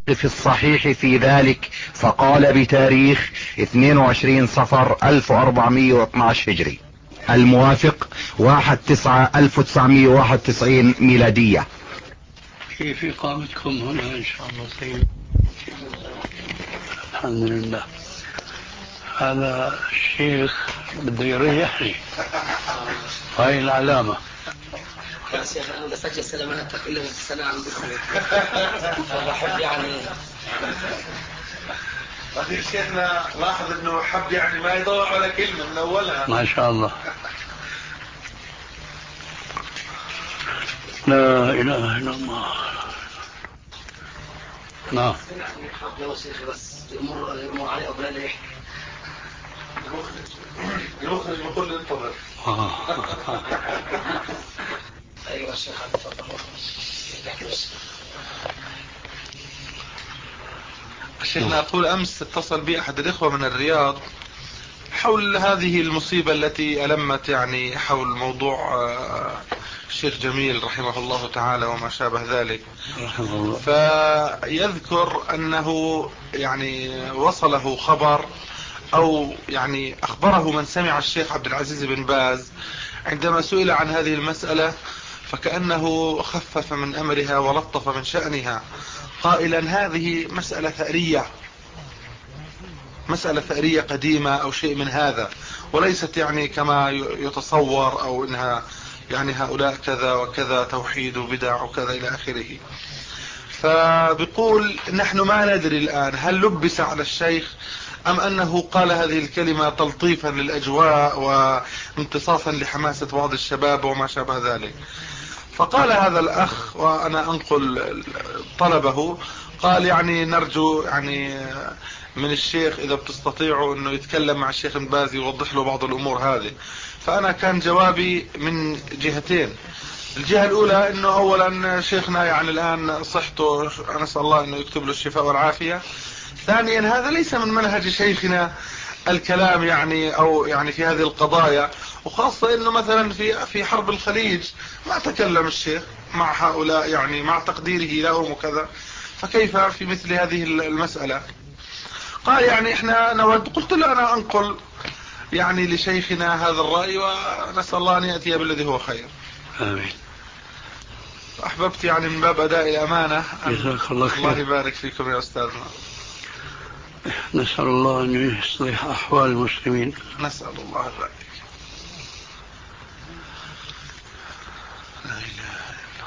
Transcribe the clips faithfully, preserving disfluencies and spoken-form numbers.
في الصحيح في ذلك، فقال بتاريخ اثنين وعشرين صفر ألف وأربعمائة واثني عشر هجري، الموافق واحد تسعة ألف وتسعمائة وواحد وتسعين ميلادية. كيف إقامتكم هنا إن شاء الله سيد؟ الحمد لله. هذا الشيخ بده يريحني، هاي العلامة. يا شيخ أنا بسجل سلاماتك إلا بالسلام باسمك. بحب يعني أخي شيخنا لاحظ أنه حب يعني ما يدور على كلمة من أولها. ما شاء الله. لا إله إلا الله. نعم. يا شيخ بس يمر يمر عليه قبل لا يحكي. يخرج بكل انتظر. أيوة شيخ تفضل. شيخنا أقول أمس اتصل بي أحد الإخوة من الرياض حول هذه المصيبة التي ألمت يعني حول موضوع الشيخ جميل رحمه الله تعالى وما شابه ذلك. فيذكر أنه يعني وصله خبر أو يعني أخبره من سمع الشيخ عبد العزيز بن باز عندما سئل عن هذه المسألة، فكأنه خفف من أمرها ولطف من شأنها قائلا هذه مسألة ثأرية، مسألة ثأرية قديمة أو شيء من هذا، وليست يعني كما يتصور أو إنها يعني هؤلاء كذا وكذا توحيد وبدع وكذا إلى آخره. فبيقول نحن ما ندري الآن هل لبس على الشيخ أم أنه قال هذه الكلمة تلطيفا للأجواء وامتصاصا لحماسة بعض الشباب وما شابه ذلك. فقال هذا الأخ وأنا أنقل طلبه، قال يعني نرجو يعني من الشيخ إذا بتستطيعوا أنه يتكلم مع الشيخ بن باز يوضح له بعض الأمور هذه. فأنا كان جوابي من جهتين. الجهة الأولى أنه أولا شيخنا يعني الآن صحته نسأل الله أنه يكتب له الشفاء والعافية. ثانيا هذا ليس من منهج شيخنا الكلام يعني أو يعني في هذه القضايا، وخاصة أنه مثلا في في حرب الخليج ما تكلم الشيخ مع هؤلاء يعني مع تقديره لهم وكذا، فكيف في مثل هذه المسألة؟ قال يعني احنا نود. قلت له انا انقل يعني لشيخنا هذا الرأي ونسأل الله ان يأتي بالذي هو خير. آمين. احببت يعني من باب اداء الامانة. جزاك الله خير. الله يبارك فيكم يا استاذنا. نسأل الله ان يصلح احوال المسلمين. نسأل الله ذلك. لا اله الا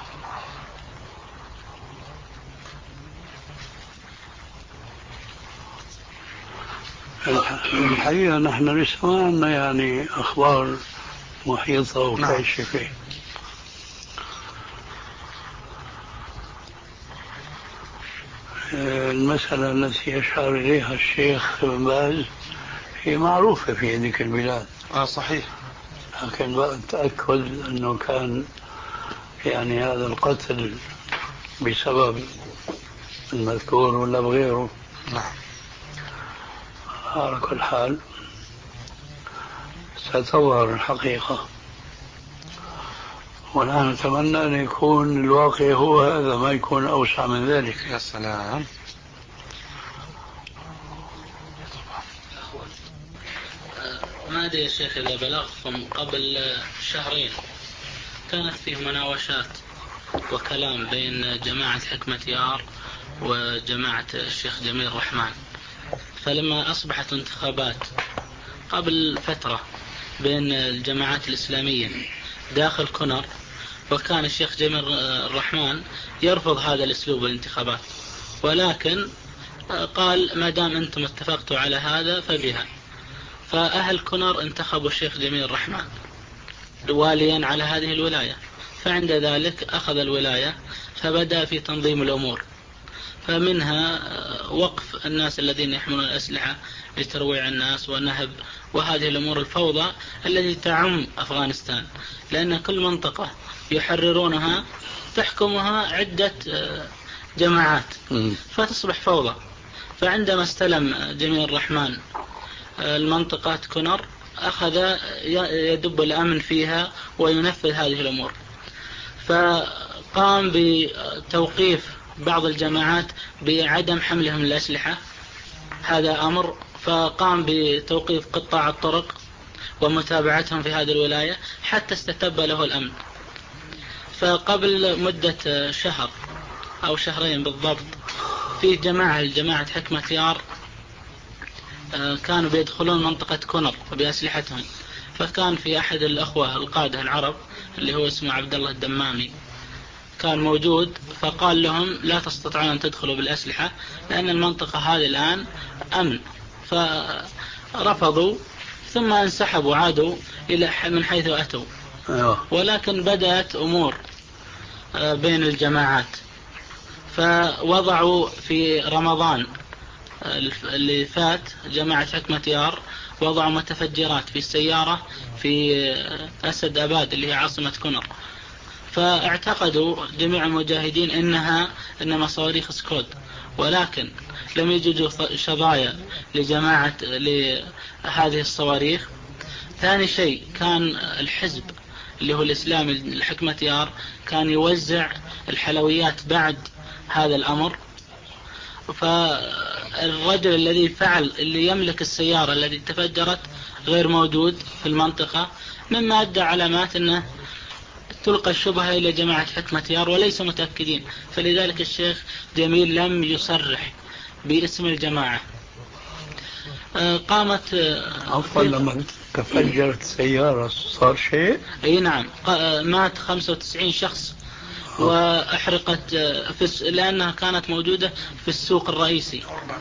الله. الحقيقة نحن لسه ما عندنا يعني اخبار محيطة وكاشفة. نعم. المسألة التي يشار إليها الشيخ بن باز هي معروفة في هذيك البلاد. اه صحيح. لكن بأتأكد أنه كان يعني هذا القتل بسبب المذكور ولا بغيره. نعم. على كل حال ستظهر الحقيقة، ونحن نتمنى أن يكون الواقع هو هذا، ما يكون أوسع من ذلك. يا سلام. ما أدري يا شيخ إذا بلغتكم قبل شهرين كانت فيه مناوشات وكلام بين جماعة حكمة يار وجماعة الشيخ جميل الرحمن. فلما أصبحت انتخابات قبل فترة بين الجماعات الإسلامية داخل كونر، وكان الشيخ جميل الرحمن يرفض هذا الأسلوب الانتخابات، ولكن قال ما دام أنتم اتفقتوا على هذا فبها. فأهل كونر انتخبوا الشيخ جميل الرحمن واليا على هذه الولاية، فعند ذلك أخذ الولاية فبدأ في تنظيم الأمور، فمنها وقف الناس الذين يحملون الأسلحة لترويع الناس ونهب وهذه الأمور الفوضى التي تعم أفغانستان، لأن كل منطقة يحررونها تحكمها عدة جماعات فتصبح فوضى. فعندما استلم جميل الرحمن المنطقة كونر أخذ يدب الأمن فيها وينفذ هذه الأمور، فقام بتوقيف بعض الجماعات بعدم حملهم الأسلحة، هذا أمر، فقام بتوقيف قطاع الطرق ومتابعتهم في هذه الولاية حتى استتب له الأمن. فقبل مدة شهر أو شهرين بالضبط في جماعة الجماعة حكمة يار كانوا بيدخلون منطقة كونر بأسلحتهم، فكان في أحد الأخوة القادة العرب اللي هو اسمه عبد الله الدمامي كان موجود، فقال لهم لا تستطيعون أن تدخلوا بالأسلحة لأن المنطقة هذه الآن أمن، فرفضوا ثم انسحبوا عادوا إلى من حيث أتوا. ولكن بدأت أمور بين الجماعات، فوضعوا في رمضان اللي فات جماعة حكمة يار وضعوا متفجرات في السيارة في أسد أباد اللي هي عاصمة كونر، فاعتقدوا جميع المجاهدين إنها إنما صواريخ سكود، ولكن لم يوجدوا شظايا لجماعة لهذه الصواريخ. ثاني شيء كان الحزب اللي هو الإسلامي الحكمة يار كان يوزع الحلويات بعد هذا الأمر، فالرجل الذي فعل اللي يملك السيارة التي تفجرت غير موجود في المنطقة، مما أدى علامات أنه تلقى الشبهة إلى جماعة حكمة يار وليس متأكدين، فلذلك الشيخ جميل لم يصرح باسم الجماعة. قامت عفوا لما تفجرت سيارة صار شيء؟ اي نعم، مات خمسة وتسعين شخص واحرقت في لانها كانت موجودة في السوق الرئيسي.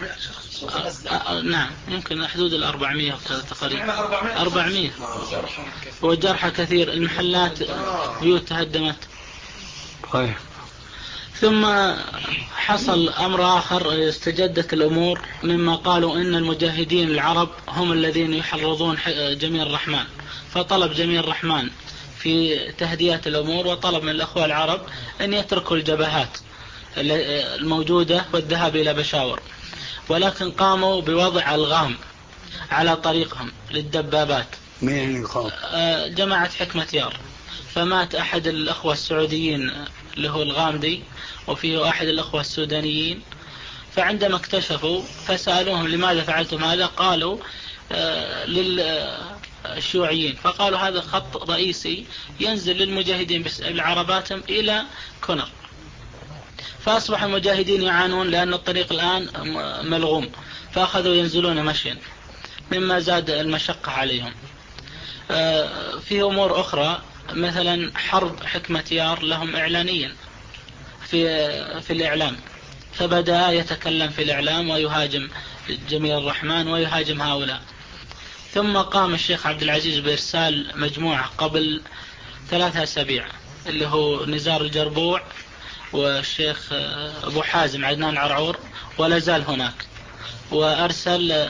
نعم يمكن حدود الأربعمائة تقريبا، أربعمائة، وجرحى كثير، المحلات بيوت تهدمت. طيب. ثم حصل أمر آخر، استجدت الأمور مما قالوا إن المجاهدين العرب هم الذين يحرضون جميل الرحمن، فطلب جميل الرحمن في تهدئة الأمور وطلب من الأخوة العرب أن يتركوا الجبهات الموجودة والذهاب إلى بشاور، ولكن قاموا بوضع ألغام على طريقهم للدبابات. مين القام؟ جماعة حكمة يار. فمات أحد الأخوة السعوديين اللي هو الغامدي، وفيه أحد الأخوة السودانيين، فعندما اكتشفوا فسألوهم لماذا فعلتم هذا، قالوا آه للشيوعيين، فقالوا هذا خط رئيسي ينزل للمجاهدين العرباتهم إلى كونر، فأصبح المجاهدين يعانون لأن الطريق الآن ملغوم، فأخذوا ينزلون مشيا مما زاد المشقة عليهم. آه في أمور أخرى مثلا حرب حكمة يار لهم إعلانيا في في الإعلام، فبدأ يتكلم في الإعلام ويهاجم جميل الرحمن ويهاجم هؤلاء. ثم قام الشيخ عبد العزيز بإرسال مجموعة قبل ثلاثة أسابيع اللي هو نزار الجربوع والشيخ أبو حازم عدنان عرعور ولا زال هناك، وأرسل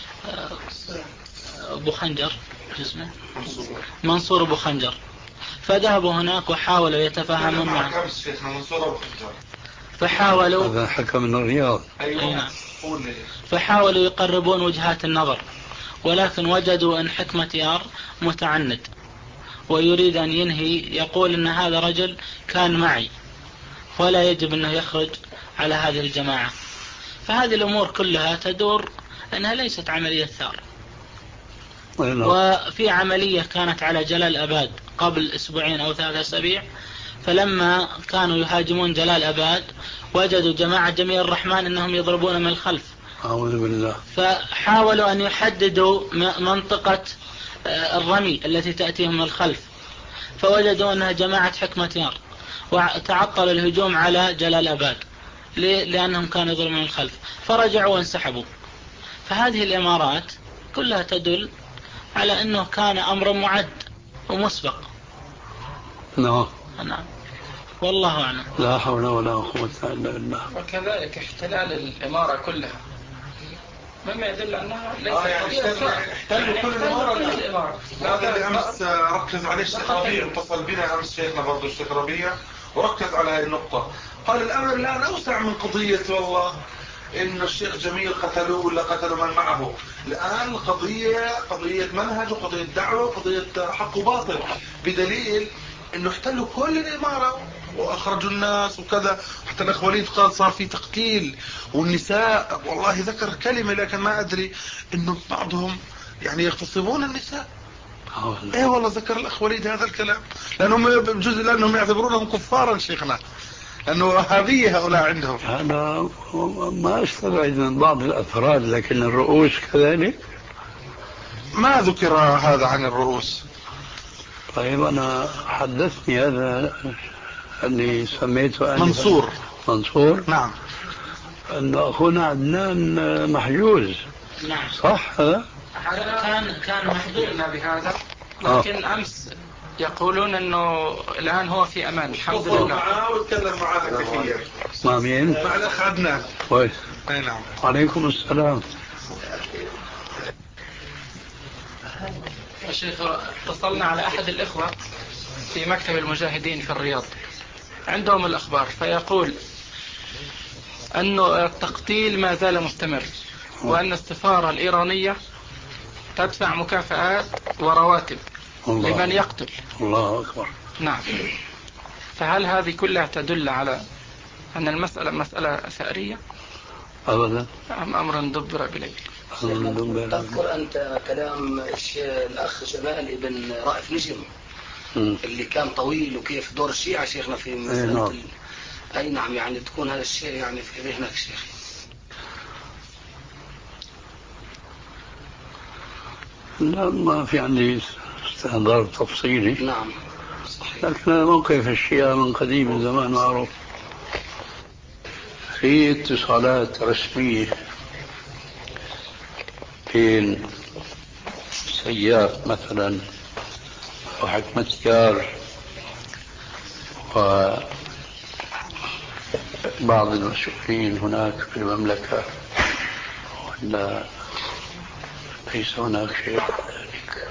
أبو خنجر اسمه منصور أبو خنجر، فذهبوا هناك وحاولوا يتفاهمون معه. فحاولوا هذا حكم من الرياض. أيوة. فحاولوا يقربون وجهات النظر، ولكن وجدوا أن حكمة يار متعند ويريد أن ينهي، يقول أن هذا رجل كان معي ولا يجب أنه يخرج على هذه الجماعة. فهذه الأمور كلها تدور أنها ليست عملية ثار. وفي عملية كانت على جلال أباد قبل أسبوعين أو ثلاثة أسابيع، فلما كانوا يهاجمون جلال أباد وجدوا جماعة جميل الرحمن أنهم يضربون من الخلف، أعوذ بالله، فحاولوا أن يحددوا منطقة الرمي التي تأتيهم من الخلف، فوجدوا أنها جماعة حكمة يار، وتعطلوا الهجوم على جلال أباد لأنهم كانوا يضربون من الخلف، فرجعوا وانسحبوا. فهذه الإمارات كلها تدل على أنه كان أمر معد ومسبق. نعم نعم والله أعلم. لا حول ولا قوة إلا بالله. وكذلك احتلال الإمارة كلها مما يدل أنها ليست احتلوا كل الإمارة. هذا اللي أمس ركز عليه الشيخ ربيع، اتصل بنا أمس شيخنا برضو الشيخ ربيع وركز على هذه النقطة، قال الأمر الآن أوسع من قضية والله إن الشيخ جميل قتلوه ولا قتلوا من معه. الآن قضية قضية منهج وقضية دعوة وقضية حق وباطل، بدليل إنه احتلوا كل الإمارة وأخرجوا الناس وكذا، حتى الأخ وليد قال صار في تقتيل والنساء، والله ذكر كلمة لكن ما أدري إنه بعضهم يعني يغتصبون النساء. ايه والله ذكر الأخ وليد هذا الكلام، لأنهم بجزء لأنهم يعتبرونهم كفارا شيخنا، لأنه هذه هؤلاء عندهم. أنا ما أستبعد من بعض الأفراد، لكن الرؤوس كذلك ما ذكر هذا عن الرؤوس. طيب أنا حدثني هذا اللي سميته أنا منصور منصور نعم أن أخونا عدنان محجوز. نعم صح هذا؟ كان كان محظوظنا بهذا، لكن آه. أمس يقولون أنه الآن هو في أمان الحمد لله. معاه واتكلم معاه كثير. مع مين؟ مع الأخ عدنان. كويس. أي نعم. عليكم السلام. يا شيخ اتصلنا على أحد الإخوة في مكتب المجاهدين في الرياض، عندهم الأخبار، فيقول أنه التقتيل ما زال مستمر، وأن السفارة الإيرانية تدفع مكافآت ورواتب الله. لمن يقتل. الله أكبر. نعم. فهل هذه كلها تدل على أن المسألة مسألة ثأرية؟ أبدا. أم أمر دبر بليل؟ تذكر أنت كلام الأخ جمال ابن رائف نجم م. اللي كان طويل وكيف دور الشيعة شيخنا في مسألة ال... أي نعم، يعني تكون هذا الشيء يعني في ذهنك شيخ. لا ما في عندي استحضار تفصيلي. نعم صحيح. لكن موقف الشيعة من قديم الزمان معروف، في اتصالات رسمية بين سياف مثلا وحكمة يار وبعض المسؤولين هناك في المملكة، ولا ليس هناك شيء ذلك؟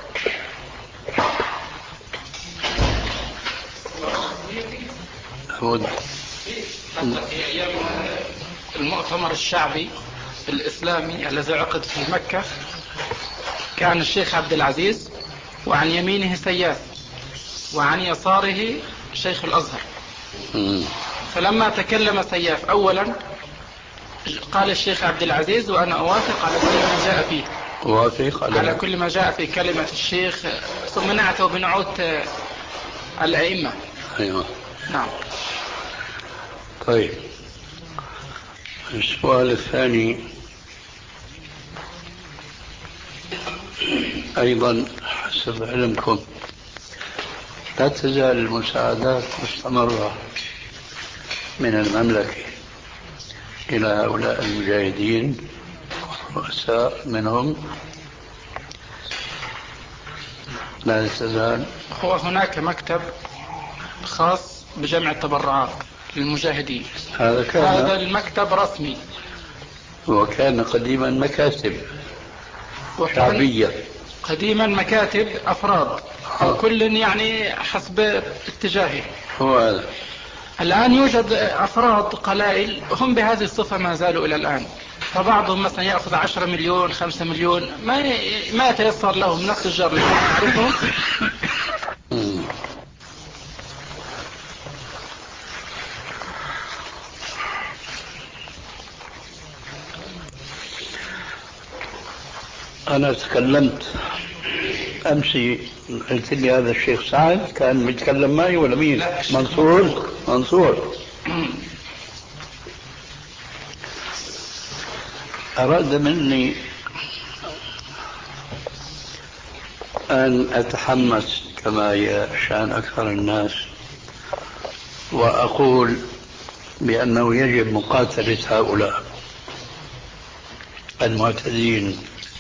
في أيام المؤتمر الشعبي الإسلامي الذي عقد في مكة، كان الشيخ عبد العزيز وعن يمينه سياف وعن يساره شيخ الأزهر. فلما تكلم سياف أولا قال الشيخ عبد العزيز: وأنا أوافق على كل ما جاء فيه، أوافق على, على كل ما جاء في كلمة الشيخ، ثم نعته بنعوت الأئمة. أيوة. نعم. طيب السؤال الثاني أيضا حسب علمكم، لا تزال المساعدات مستمرة من المملكة إلى هؤلاء المجاهدين رؤساء منهم؟ لا تزال. هو هناك مكتب خاص بجمع التبرعات للمجاهدين، هذا كان هذا المكتب رسمي، وكان قديما مكاتب شعبية، قديما مكاتب أفراد أو كل يعني حسب اتجاهه. هو هذا. الآن يوجد أفراد قلائل هم بهذه الصفة ما زالوا إلى الآن، فبعضهم مثلا يأخذ عشرة مليون خمسة مليون، ما ما يتيسر لهم نفس الجر اللي نعرفهم. أنا تكلمت أمس، قلت لي هذا الشيخ سعد كان بيتكلم معي ولا مين؟ منصور. منصور أراد مني أن أتحمس كما يشأن أكثر الناس وأقول بأنه يجب مقاتلة هؤلاء المعتدين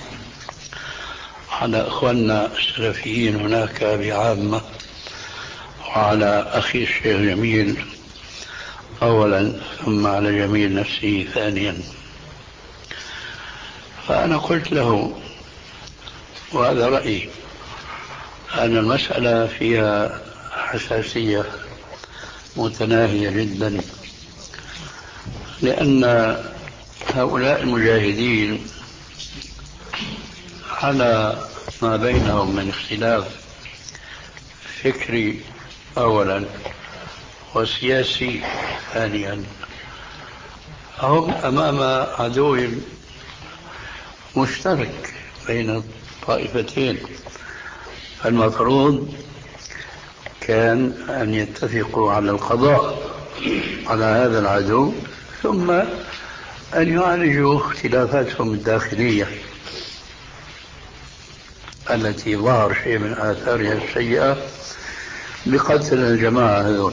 على إخواننا السلفيين هناك بعامة، وعلى أخي الشيخ جميل أولا، ثم على جميل نفسه ثانيا. فأنا قلت له، وهذا رأيي، أن المسألة فيها حساسية متناهية جدا، لأن هؤلاء المجاهدين على ما بينهم من اختلاف فكري أولا، وسياسي ثانيا. هم أمام عدو مشترك بين الطائفتين، المفروض كان أن يتفقوا على القضاء على هذا العدو، ثم أن يعالجوا اختلافاتهم الداخلية التي ظهر شيء من آثارها السيئة بقتل الجماعة هذول.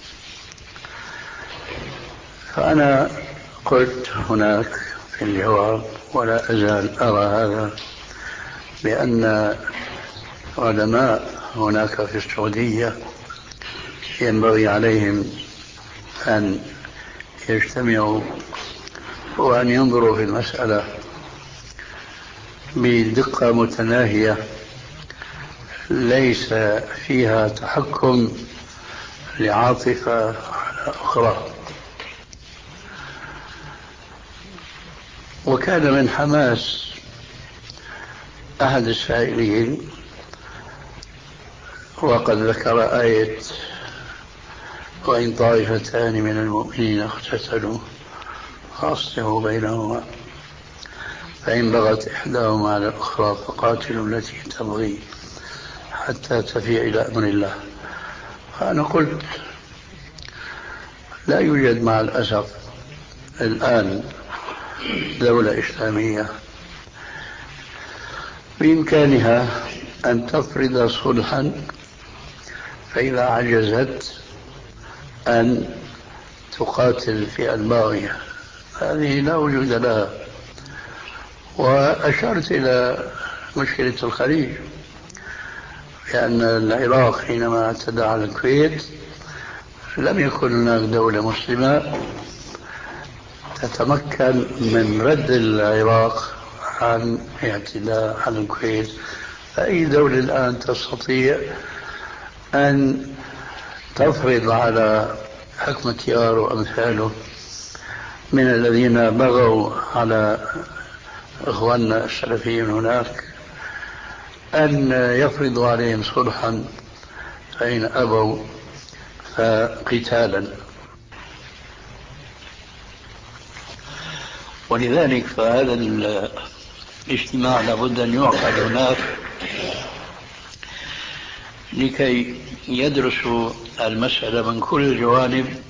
فأنا قلت هناك في الجواب، ولا أزال أرى هذا، بأن علماء هناك في السعودية ينبغي عليهم أن يجتمعوا وأن ينظروا في المسألة بدقة متناهية ليس فيها تحكم لعاطفة على أخرى. وكان من حماس أحد السائلين وقد ذكر آية وإن طائفتان من المؤمنين اقتتلوا فأصلحوا بينهما فإن بغت إحداهما على الأخرى فقاتلوا التي تبغي حتى تفيء إلى أمر الله. فأنا قلت لا يوجد مع الأسف الآن دولة إسلامية بإمكانها أن تفرض صلحا فإذا عجزت أن تقاتل الفئة الباغية، هذه لا وجود لها. وأشرت إلى مشكلة الخليج، لأن العراق حينما اعتدى على الكويت لم يكن هناك دولة مسلمة تتمكن من رد العراق عن اعتداء على الكويت. فأي دولة الآن تستطيع أن تفرض على حكمة يار وأمثاله من الذين بغوا على إخواننا السلفيين هناك أن يفرضوا عليهم صلحا فإن أبوا فقتالا؟ ولذلك فهذا الاجتماع لابد أن يعقد هناك لكي يدرسوا المسألة من كل الجوانب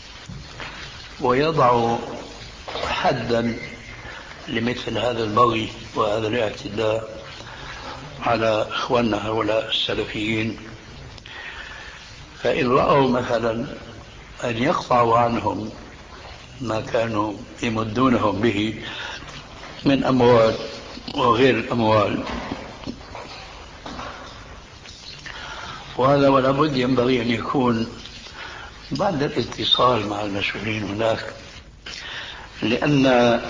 ويضعوا حدا لمثل هذا البغي وهذا الاعتداء على إخواننا هؤلاء السلفيين. فإن رأوا مثلا أن يقطعوا عنهم ما كانوا يمدونهم به من أموال وغير الأموال، وهذا ولا بد ينبغي أن يكون بعد الاتصال مع المسؤولين هناك، لأن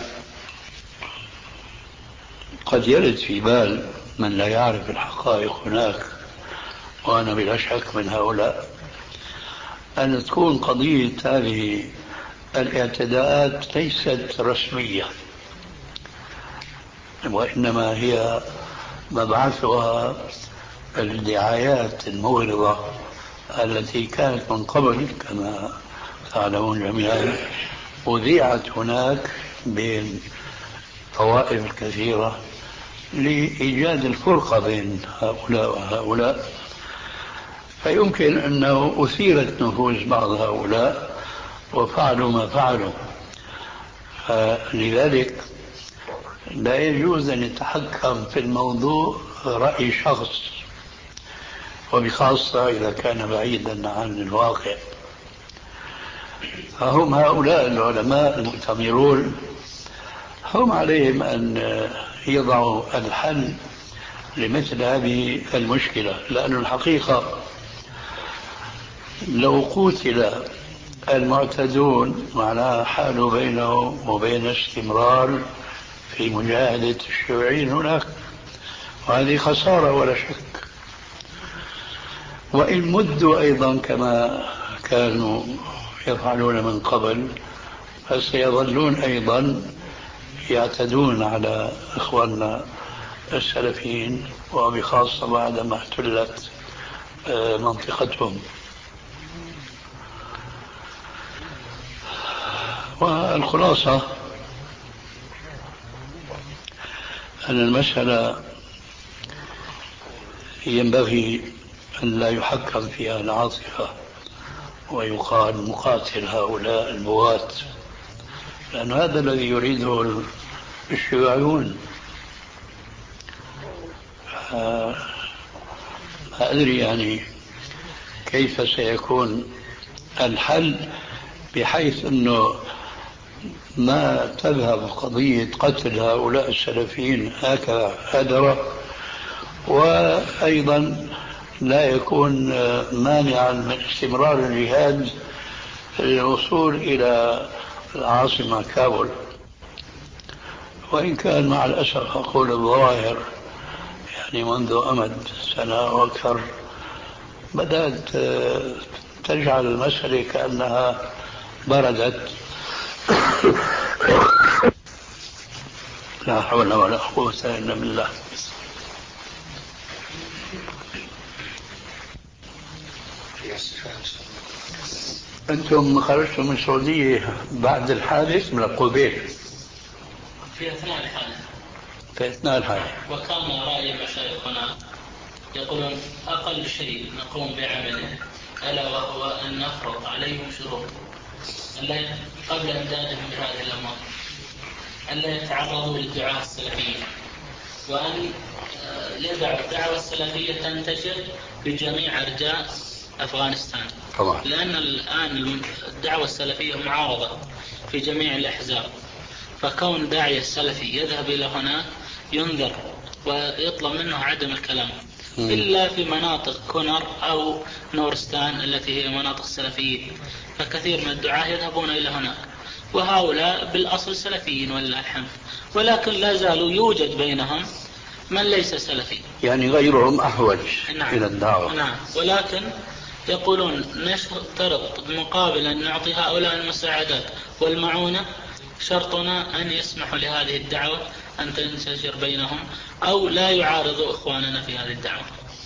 قد يرد في بال من لا يعرف الحقائق هناك، وأنا بلا شك من هؤلاء، أن تكون قضية هذه الاعتداءات ليست رسمية، وإنما هي مبعثها الدعايات المغرضة التي كانت من قبل كما تعلمون جميعا، وذيعت هناك بين طوائف كثيرة لإيجاد الفرقة بين هؤلاء وهؤلاء. فيمكن أنه أثيرت نفوس بعض هؤلاء وفعلوا ما فعلوا. لذلك لا يجوز أن يتحكم في الموضوع رأي شخص، وبخاصة إذا كان بعيدا عن الواقع. فهم هؤلاء العلماء المؤتمرون هم عليهم أن يضعوا الحل لمثل هذه المشكلة، لأن الحقيقة لو قتل المعتدون معناها حال بينهم وبين استمرار في مجاهدة الشيوعيين هناك، وهذه خسارة ولا شك. وإن مدوا أيضا كما كانوا يفعلون من قبل فسيظلون أيضا يعتدون على إخواننا السلفيين، وبخاصة بعدما احتلت منطقتهم. والخلاصة أن المسألة ينبغي أن لا يحكم فيها العاطفة ويقال مقاتل هؤلاء البغاة، لأن هذا الذي يريده الشيوعيون. ما أدري يعني كيف سيكون الحل، بحيث أنه ما تذهب قضية قتل هؤلاء السلفيين هكذا هدرة، وأيضا لا يكون مانعا من استمرار الجهاد للوصول إلى العاصمة كابول. وإن كان مع الأسف أقول الظواهر يعني منذ أمد سنة وأكثر بدأت تجعل المسألة كأنها بردت. لا حول ولا قوة إلا بالله. أنتم خرجتم من السعودية بعد الحادث من قبيل؟ في أثناء الحادث. في أثناء الحادث. وكان رأي مشايخنا يقولون أقل شيء نقوم بعمله ألا وهو أن نفرض عليهم شروط قبل إمدادهم بهذه الأمور، أن لا يتعرضوا للدعاة السلفية، وأن يدعوا الدعوة السلفية تنتشر بجميع أرجاء أفغانستان طبعا. لأن الآن الدعوة السلفية معارضة في جميع الأحزاب، فكون داعية السلفي يذهب إلى هناك ينذر ويطلب منه عدم الكلام م. إلا في مناطق كونر أو نورستان التي هي مناطق سلفية، فكثير من الدعاة يذهبون إلى هناك، وهؤلاء بالأصل سلفيين ولله الحمد، ولكن لا زالوا يوجد بينهم من ليس سلفي، يعني غيرهم أحوج نعم. إلى الدعوة. نعم. ولكن يقولون نشترط مقابل أن نعطي هؤلاء المساعدات والمعونة شرطنا أن يسمحوا لهذه الدعوة أن تنتشر بينهم أو لا يعارضوا إخواننا في هذه الدعوة.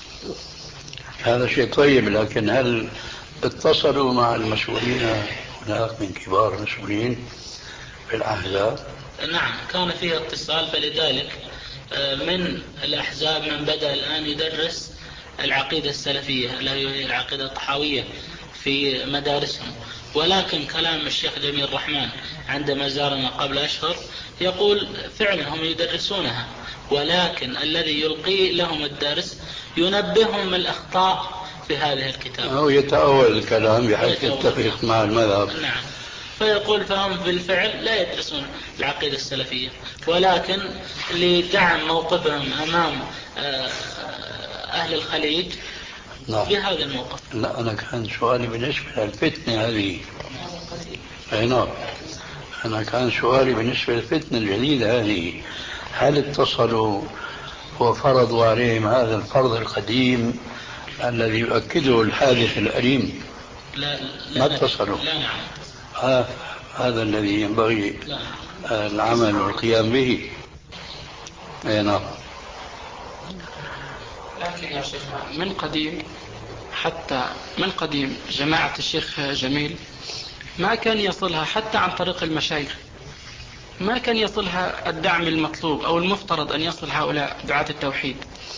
هذا شيء طيب، لكن هل اتصلوا مع المسؤولين هناك من كبار المسؤولين في الأحزاب؟ نعم كان فيه اتصال، فلذلك من الأحزاب من بدأ الآن يدرس العقيدة السلفية التي هي العقيدة الطحاوية في مدارسهم. ولكن كلام الشيخ جميل الرحمن عندما زارنا قبل أشهر يقول فعلا هم يدرسونها، ولكن الذي يلقي لهم الدرس ينبههم من الأخطاء في هذه الكتاب أو يتأول الكلام بحيث يتفق مع المذهب. نعم. فيقول فهم بالفعل لا يدرسون العقيدة السلفية، ولكن لدعم موقفهم أمام أهل الخليج نعم. بهذا الموقف. لا أنا كان سؤالي بالنسبة للفتنة هذه. أي نعم. أنا كان سؤالي بالنسبة للفتنة الجديدة هذه، هل اتصلوا وفرضوا عليهم هذا الفرض القديم الذي يؤكده الحادث الأليم؟ لا, لا ما اتصلوا. لا نعم. آه هذا الذي ينبغي العمل والقيام به. أي نعم. لكن يا شيخ من قديم، حتى من قديم جماعة الشيخ جميل ما كان يصلها حتى عن طريق المشايخ، ما كان يصلها الدعم المطلوب أو المفترض أن يصل هؤلاء دعاة التوحيد.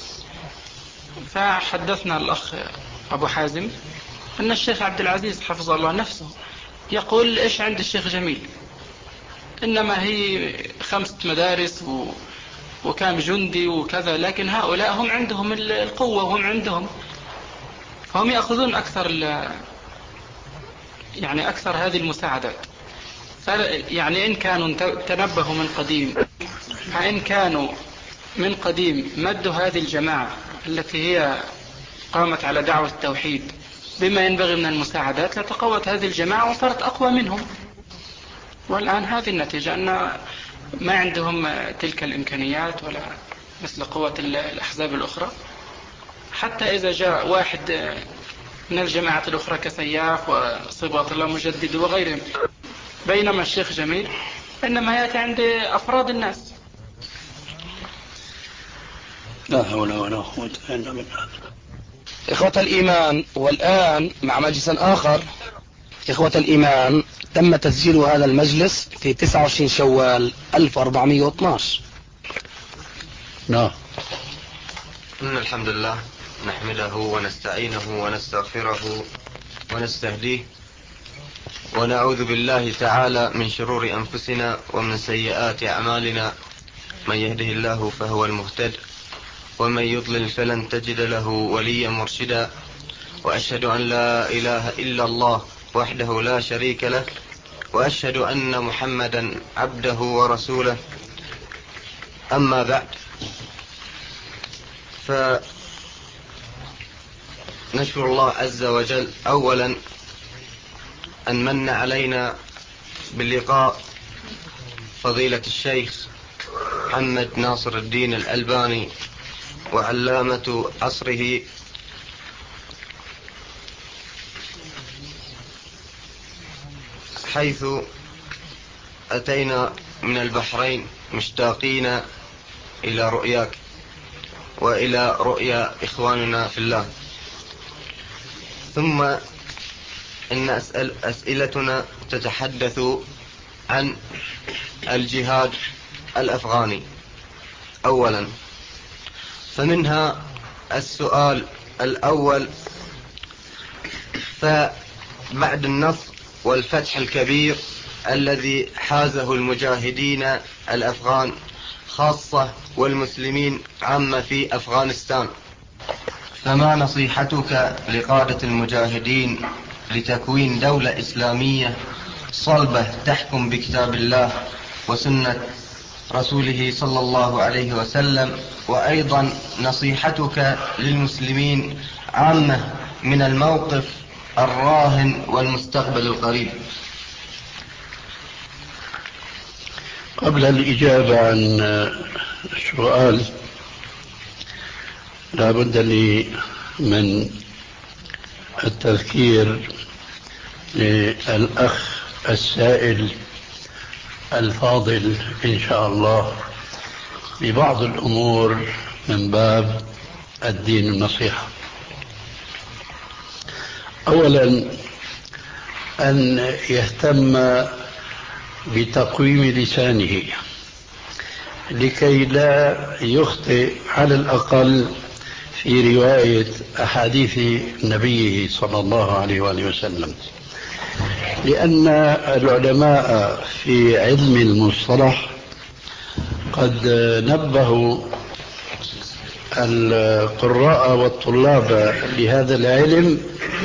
فحدثنا الأخ أبو حازم أن الشيخ عبد العزيز حفظه الله نفسه يقول إيش عند الشيخ جميل، إنما هي خمسة مدارس و... وكام جندي وكذا، لكن هؤلاء هم عندهم القوة وهم عندهم، فهم يأخذون أكثر ال... يعني أكثر هذه المساعدات. يعني إن كانوا تنبهوا من قديم، فإن كانوا من قديم مدوا هذه الجماعة التي هي قامت على دعوة التوحيد بما ينبغي من المساعدات لتقوت هذه الجماعة وصارت أقوى منهم. والآن هذه النتيجة أن ما عندهم تلك الإمكانيات ولا مثل قوة الأحزاب الأخرى. حتى إذا جاء واحد من الجماعة الأخرى كسياف وصبغة الله مجدد وغيرهم، بينما الشيخ جميل إنما يأتي عند أفراد الناس. لا حول ولا قوة إلا بالله. إخوة الإيمان، والآن مع مجلس آخر. إخوة الإيمان، تم تسجيل هذا المجلس في تسعة وعشرين شوال ألف وأربعمائة واثني عشر. نعم. إن الحمد لله نحمده ونستعينه ونستغفره ونستهديه ونعوذ بالله تعالى من شرور أنفسنا ومن سيئات أعمالنا، من يهده الله فهو المهتد ومن يضلل فلن تجد له وليا مرشدا، وأشهد أن لا إله إلا الله وحده لا شريك له، وأشهد أن محمدا عبده ورسوله. أما بعد، فنشكر الله عز وجل أولا أن من علينا باللقاء فضيلة الشيخ محمد ناصر الدين الألباني وعلامة عصره، حيث أتينا من البحرين مشتاقين إلى رؤياك وإلى رؤيا إخواننا في الله. ثم إن أسأل أسئلتنا تتحدث عن الجهاد الأفغاني أولا، فمنها السؤال الأول: فبعد النصر والفتح الكبير الذي حازه المجاهدين الأفغان خاصة والمسلمين عامة في أفغانستان، فما نصيحتك لقادة المجاهدين لتكوين دولة إسلامية صلبة تحكم بكتاب الله وسنة رسوله صلى الله عليه وسلم؟ وأيضا نصيحتك للمسلمين عامة من الموقف الراهن والمستقبل القريب. قبل الإجابة عن السؤال لا بد لي من التذكير للأخ السائل الفاضل إن شاء الله ببعض الأمور من باب الدين النصيحة. أولا أن يهتم بتقويم لسانه لكي لا يخطئ على الأقل في رواية أحاديث نبيه صلى الله عليه وآله وسلم، لأن العلماء في علم المصطلح قد نبهوا القراء والطلاب لهذا العلم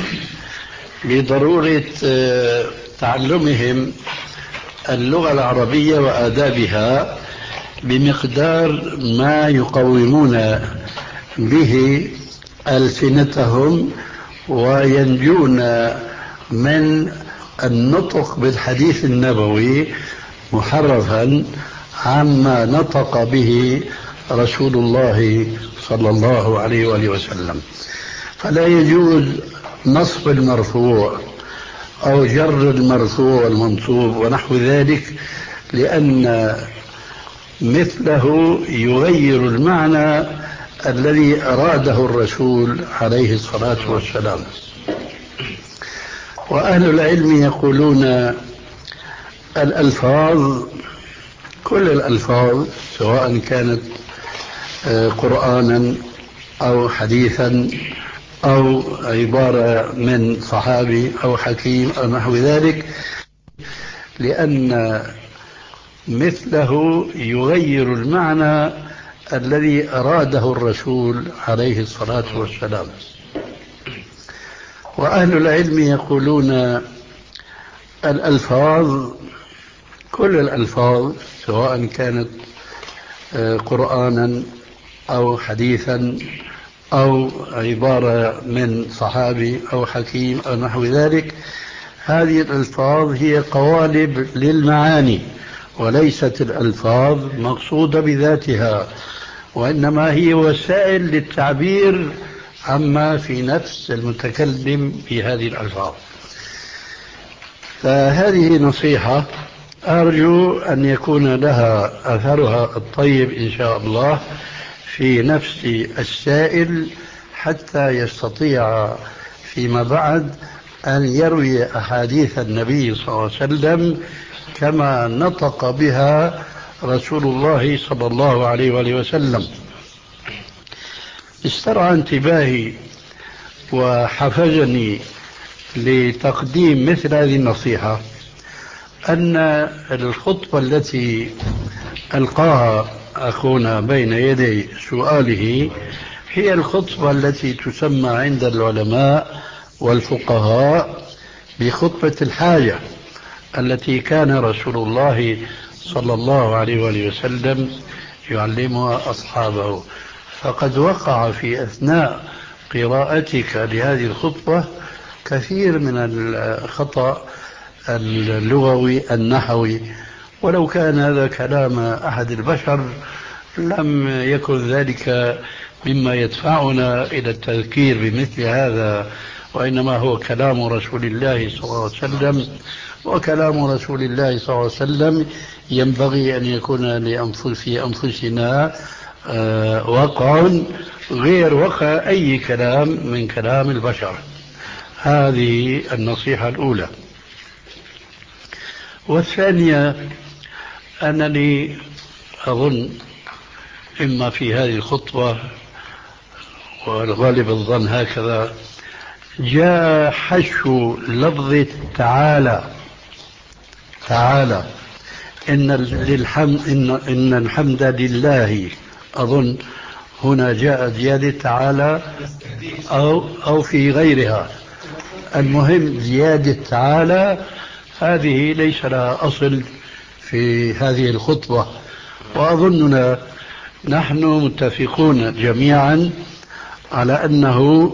بضرورة تعلمهم اللغة العربية وآدابها بمقدار ما يقومون به ألسنتهم وينجون من النطق بالحديث النبوي محرفا عما نطق به رسول الله صلى الله عليه وآله وسلم. فلا يجوز نصب المرفوع أو جر المرفوع والمنصوب ونحو ذلك، لأن مثله يغير المعنى الذي أراده الرسول عليه الصلاة والسلام. وأهل العلم يقولون الألفاظ، كل الألفاظ سواء كانت قرآنا أو حديثا أو عبارة من صحابي أو حكيم أو نحو ذلك، لأن مثله يغير المعنى الذي أراده الرسول عليه الصلاة والسلام. وأهل العلم يقولون الألفاظ، كل الألفاظ سواء كانت قرآنا أو حديثا أو عبارة من صحابي أو حكيم أو نحو ذلك، هذه الألفاظ هي قوالب للمعاني وليست الألفاظ مقصودة بذاتها، وإنما هي وسائل للتعبير عما في نفس المتكلم بهذه الألفاظ. فهذه نصيحة أرجو أن يكون لها أثرها الطيب إن شاء الله في نفس السائل، حتى يستطيع فيما بعد أن يروي أحاديث النبي صلى الله عليه وسلم كما نطق بها رسول الله صلى الله عليه وآله وسلم. استرعى انتباهي وحفزني لتقديم مثل هذه النصيحة أن الخطبة التي ألقاها أخونا بين يدي سؤاله هي الخطبة التي تسمى عند العلماء والفقهاء بخطبة الحاجة، التي كان رسول الله صلى الله عليه وآله وسلم يعلمها أصحابه. فقد وقع في أثناء قراءتك لهذه الخطبة كثير من الخطأ اللغوي النحوي، ولو كان هذا كلام أحد البشر لم يكن ذلك مما يدفعنا إلى التذكير بمثل هذا، وإنما هو كلام رسول الله صلى الله عليه وسلم، وكلام رسول الله صلى الله عليه وسلم ينبغي أن يكون في أنفسنا وقع غير وقع أي كلام من كلام البشر. هذه النصيحة الأولى. والثانية أنني أظن إما في هذه الخطوة والغالب الظن هكذا جاء حشو لفظ تعالى تعالى إن للحمد إن, إن الحمد لله. أظن هنا جاء زيادة تعالى أو أو في غيرها. المهم زيادة تعالى هذه ليس لها أصل في هذه الخطبة، وأظننا نحن متفقون جميعا على أنه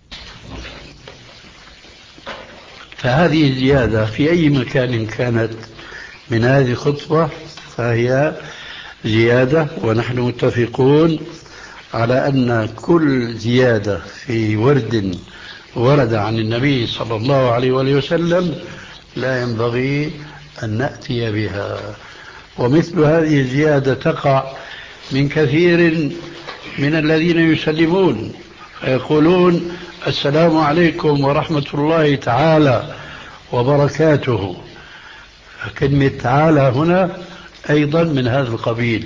فهذه الزيادة في أي مكان كانت من هذه الخطبة فهي زيادة، ونحن متفقون على أن كل زيادة في ورد ورد عن النبي صلى الله عليه وآله وسلم لا ينبغي أن نأتي بها. ومثل هذه الزيادة تقع من كثير من الذين يسلمون فيقولون السلام عليكم ورحمة الله تعالى وبركاته. كلمة تعالى هنا أيضا من هذا القبيل.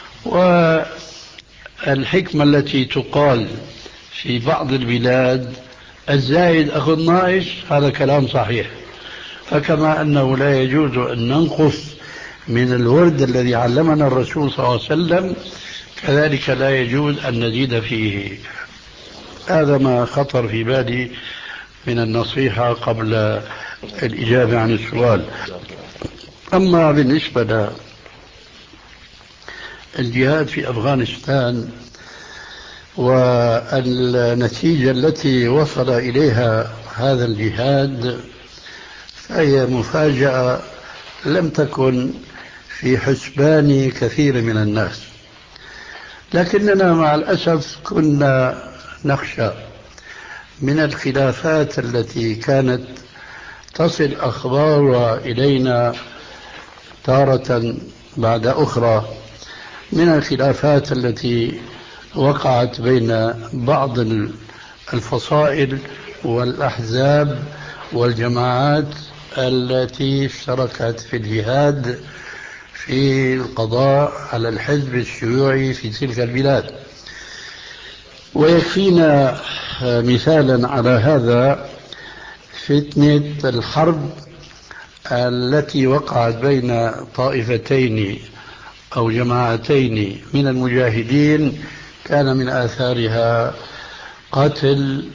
والحكمة التي تقال في بعض البلاد الزايد أخو الناقص هذا كلام صحيح. فكما أنه لا يجوز أن ننقص من الورد الذي علمنا الرسول صلى الله عليه وسلم كذلك لا يجوز أن نزيد فيه. هذا ما خطر في بالي من النصيحة قبل الإجابة عن السؤال. أما بالنسبة للجهاد في أفغانستان والنتيجة التي وصل إليها هذا الجهاد فهي مفاجأة لم تكن في حسبان كثير من الناس، لكننا مع الأسف كنا نخشى من الخلافات التي كانت تصل أخبارها إلينا تارة بعد أخرى، من الخلافات التي وقعت بين بعض الفصائل والأحزاب والجماعات التي اشتركت في الجهاد في القضاء على الحزب الشيوعي في تلك البلاد. ويكفينا مثالا على هذا فتنة الحرب التي وقعت بين طائفتين أو جماعتين من المجاهدين كان من آثارها قتل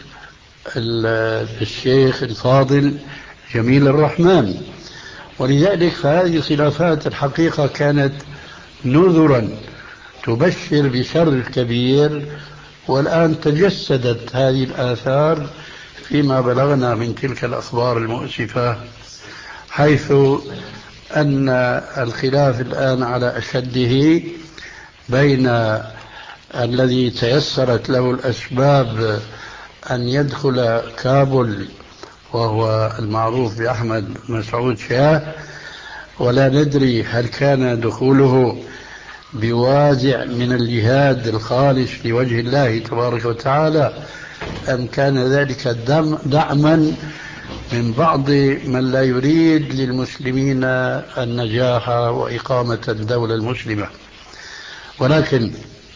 الشيخ الفاضل جميل الرحمن. ولذلك فهذه الخلافات الحقيقة كانت نذرا تبشر بشر كبير، والآن تجسدت هذه الآثار فيما بلغنا من تلك الأخبار المؤسفة، حيث أن الخلاف الآن على أشده بين الذي تيسرت له الأسباب أن يدخل كابول وهو المعروف بأحمد مسعود شاه، ولا ندري هل كان دخوله بوازع من الجهاد الخالص لوجه الله تبارك وتعالى أم كان ذلك دعما من بعض من لا يريد للمسلمين النجاح وإقامة الدولة المسلمة. ولكن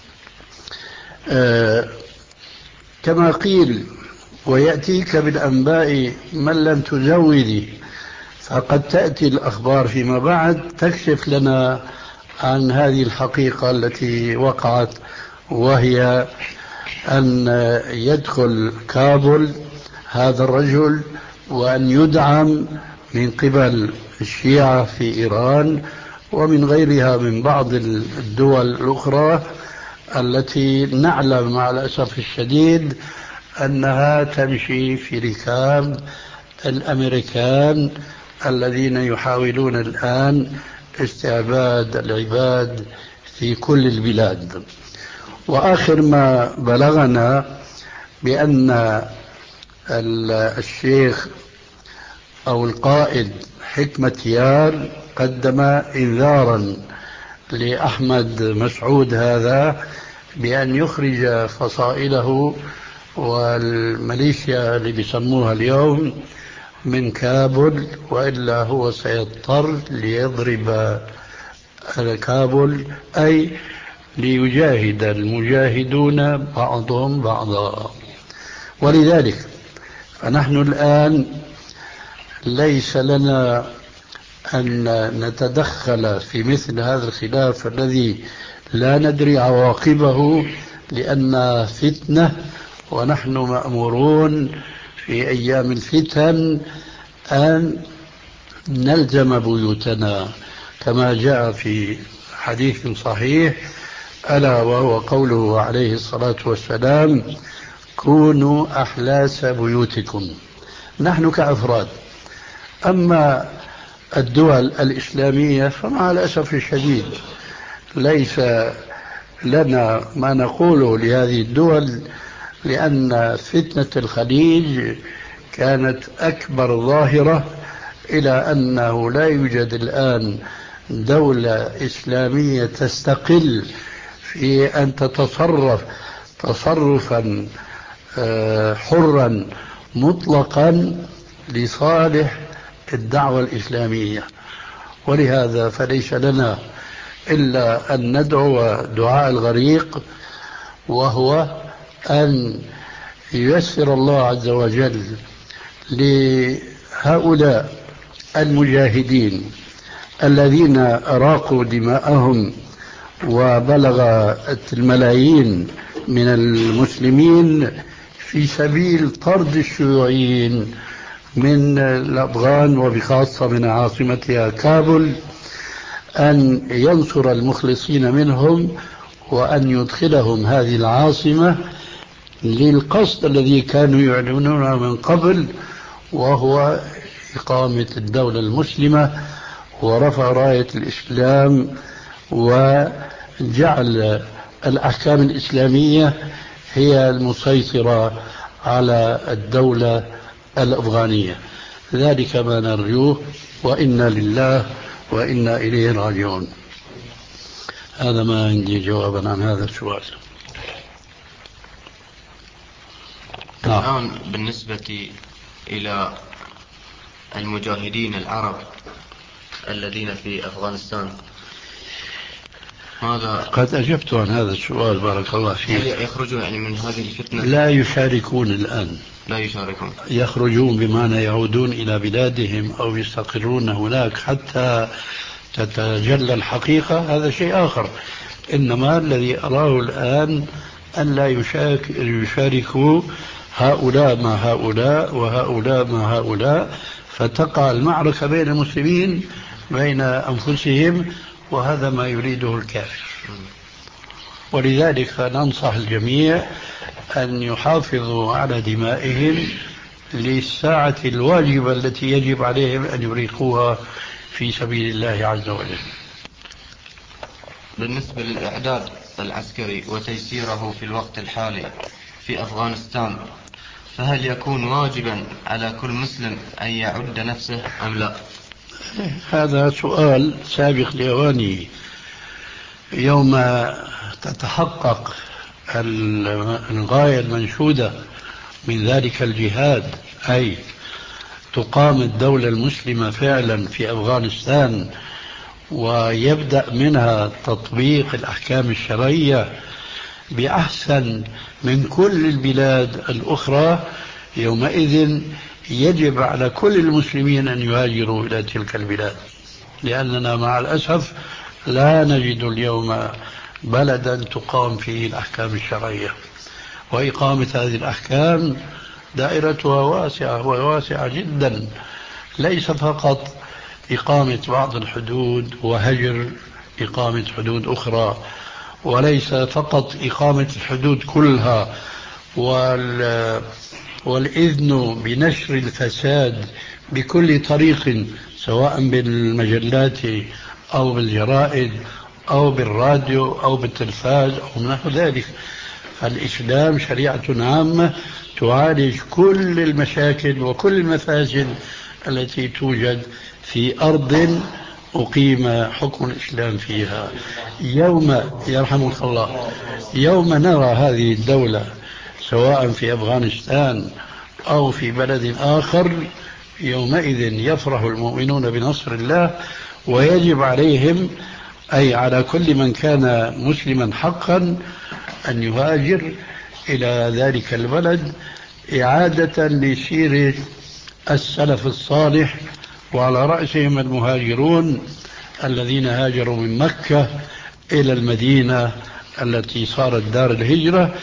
آه كما قيل ويأتيك بالأنباء من لم تزودي، فقد تأتي الأخبار فيما بعد تكشف لنا عن هذه الحقيقة التي وقعت، وهي أن يدخل كابول هذا الرجل وأن يدعم من قبل الشيعة في إيران ومن غيرها من بعض الدول الأخرى التي نعلم مع الأسف الشديد أنها تمشي في ركاب الأمريكان الذين يحاولون الآن استعباد العباد في كل البلاد. وآخر ما بلغنا بأن الشيخ أو القائد حكمة يار قدم إنذارا لأحمد مسعود هذا بأن يخرج فصائله والميليشيا اللي بيسموها اليوم من كابول، وإلا هو سيضطر ليضرب كابول، أي ليجاهد المجاهدون بعضهم بعضا. ولذلك فنحن الآن ليس لنا أن نتدخل في مثل هذا الخلاف الذي لا ندري عواقبه، لأن فتنة ونحن مأمورون في أيام الفتن أن نلزم بيوتنا كما جاء في حديث صحيح، ألا وهو قوله عليه الصلاة والسلام: كونوا أحلاس بيوتكم. نحن كأفراد. أما الدول الإسلامية فمع الأسف الشديد ليس لنا ما نقوله لهذه الدول، لأن فتنة الخليج كانت أكبر ظاهرة، إلى أنه لا يوجد الآن دولة إسلامية تستقل في أن تتصرف تصرفا حرا مطلقا لصالح الدعوة الإسلامية. ولهذا فليس لنا إلا أن ندعو دعاء الغريق، وهو أن ييسر الله عز وجل لهؤلاء المجاهدين الذين أراقوا دماءهم وبلغت الملايين من المسلمين في سبيل طرد الشيوعيين من الأفغان وبخاصة من عاصمتها كابول، أن ينصر المخلصين منهم وأن يدخلهم هذه العاصمة للقصد الذي كانوا يعلنونه من قبل، وهو إقامة الدولة المسلمة ورفع راية الإسلام وجعل الأحكام الإسلامية هي المسيطرة على الدولة الأفغانية. ذلك ما نرجوه، وإنا لله وإنا إليه راجعون. هذا ما عندي جوابا عن هذا السؤال. الآن بالنسبة إلى المجاهدين العرب الذين في أفغانستان، ماذا قد أجبت عن هذا السؤال بارك الله فيك. يخرجون يعني من هذه الفتنة؟ لا يشاركون الآن. لا يشاركون. يخرجون بمعنى يعودون إلى بلادهم أو يستقرون هناك حتى تتجلى الحقيقة، هذا شيء آخر. إنما الذي أراه الآن أن لا يشاركوا هؤلاء مع هؤلاء وهؤلاء مع هؤلاء، فتقع المعركة بين المسلمين بين أنفسهم، وهذا ما يريده الكافر. ولذلك ننصح الجميع أن يحافظوا على دمائهم للساعة الواجبة التي يجب عليهم أن يريقوها في سبيل الله عز وجل. بالنسبة للإعداد العسكري وتيسيره في الوقت الحالي في أفغانستان، فهل يكون واجبا على كل مسلم أن يعد نفسه أم لا؟ هذا سؤال سابق لأوانه. يوم تتحقق الغاية المنشودة من ذلك الجهاد، أي تقام الدولة المسلمة فعلا في أفغانستان ويبدأ منها تطبيق الأحكام الشرعية بأحسن من كل البلاد الأخرى، يومئذ يجب على كل المسلمين أن يهاجروا إلى تلك البلاد، لأننا مع الأسف لا نجد اليوم بلدا تقام فيه الأحكام الشرعية. وإقامة هذه الأحكام دائرتها واسعة وواسعة جدا، ليس فقط إقامة بعض الحدود وهجر إقامة حدود أخرى، وليس فقط إقامة الحدود كلها وال... والإذن بنشر الفساد بكل طريق، سواء بالمجلات أو بالجرائد أو بالراديو أو بالتلفاز أو نحو ذلك. الإسلام شريعة عامة تعالج كل المشاكل وكل المفاسد التي توجد في أرض أقيم حكم الإسلام فيها. يوم يرحمك الله يوم نرى هذه الدولة سواء في أفغانستان أو في بلد آخر، يومئذ يفرح المؤمنون بنصر الله، ويجب عليهم أي على كل من كان مسلما حقا أن يهاجر إلى ذلك البلد إعادة لسيرة السلف الصالح، وعلى رأسهم المهاجرون الذين هاجروا من مكة إلى المدينة التي صارت دار الهجرة.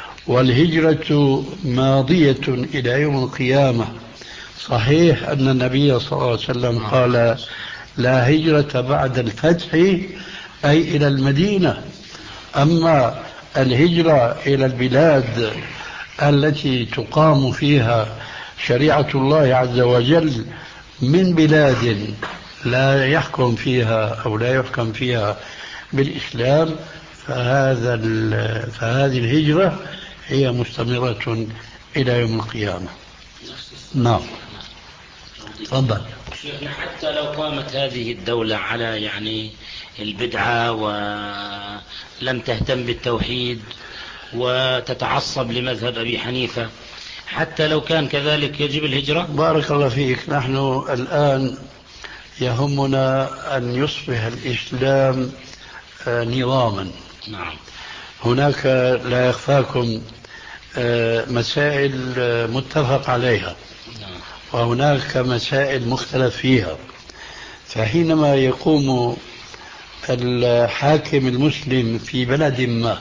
والهجرة ماضية إلى يوم القيامة. صحيح أن النبي صلى الله عليه وسلم قال لا هجرة بعد الفتح أي إلى المدينة، أما الهجرة إلى البلاد التي تقام فيها شريعة الله عز وجل من بلاد لا يحكم فيها أو لا يحكم فيها بالإسلام، فهذا فهذه الهجرة هي مستمرة إلى يوم القيامة. نعم تفضل. حتى لو قامت هذه الدولة على يعني البدعة ولم تهتم بالتوحيد وتتعصب لمذهب أبي حنيفة، حتى لو كان كذلك يجب الهجرة؟ بارك الله فيك. نحن الآن يهمنا أن يصبح الإسلام نظاما. نعم. هناك لا يخفاكم مسائل متفق عليها، وهناك مسائل مختلف فيها. فحينما يقوم الحاكم المسلم في بلد ما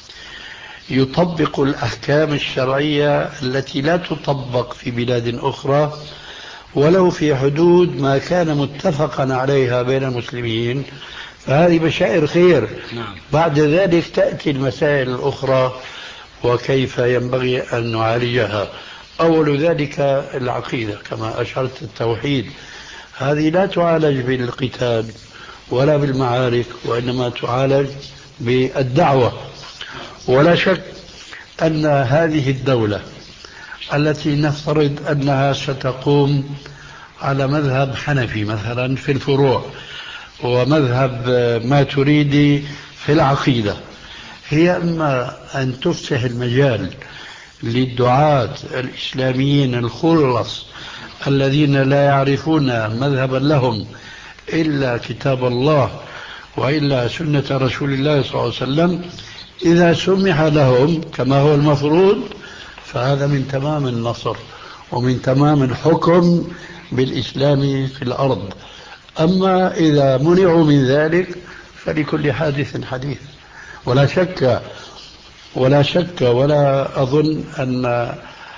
يطبق الأحكام الشرعية التي لا تطبق في بلاد أخرى ولو في حدود ما كان متفقا عليها بين المسلمين، فهذه بشائر خير. نعم. بعد ذلك تأتي المسائل الأخرى وكيف ينبغي أن نعالجها. أول ذلك العقيدة كما أشرت، التوحيد، هذه لا تعالج بالقتال ولا بالمعارك، وإنما تعالج بالدعوة. ولا شك أن هذه الدولة التي نفترض أنها ستقوم على مذهب حنفي مثلا في الفروع ومذهب ماتريدي في العقيدة، هي أما أن تفتح المجال للدعاة الإسلاميين الخلص الذين لا يعرفون مذهبا لهم إلا كتاب الله وإلا سنة رسول الله صلى الله عليه وسلم، إذا سمح لهم كما هو المفروض فهذا من تمام النصر ومن تمام الحكم بالإسلام في الأرض. أما إذا منعوا من ذلك فلكل حادث حديث. ولا شك ولا شك ولا أظن أن